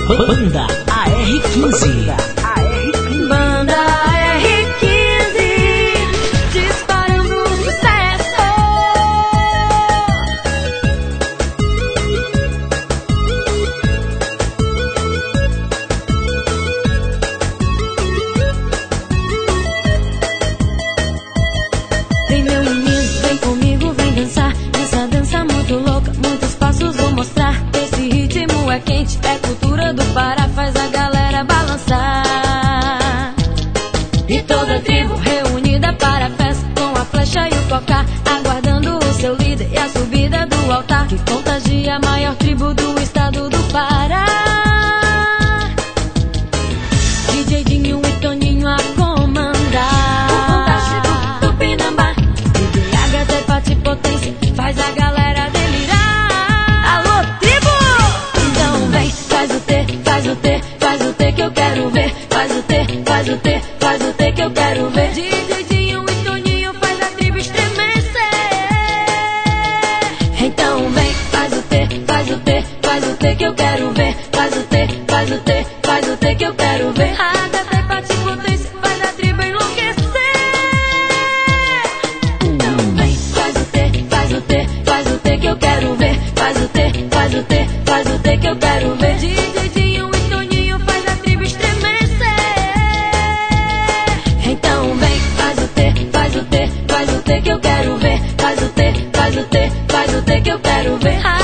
Banda AR15. Banda AR15, disparando sucesso. Vem meu menino, vem comigo, vem dançar nessa dança muito louca, muitos passos vou mostrar. Esse ritmo é quente, é cultura do Pará, faz a galera balançar. E toda a tribo reunida para a festa, com a flecha e o cocá, aguardando o seu líder e a subida do altar, que contagia a maior tribo do estado do Pará. DJ Dinho e Toninho a comandar. O fantástico do Pinambá, DJ HT Pati Potência, faz a galera delirar. Alô, tribo! Então vem, faz o T, faz o T, faz o T que eu quero ver. Faz o T, faz o T, faz o T que eu quero ver. DJ Dinho e Toninho faz a tribo estremecer. Então vem, faz o T, faz o T, faz o T que eu quero ver. Faz o T, faz o T, faz o T que eu quero ver. HT Pati Potência faz a tribo enlouquecer. Então vem, faz o T, faz o T, faz o T que eu quero ver. Faz o T, faz o T, faz o T que eu quero ver. DJ Dinho e Toninho faz a tribo estremecer. Então vem, faz o T, faz o T, faz o T que eu quero ver. Faz o T, faz o T, faz o T que eu quero ver.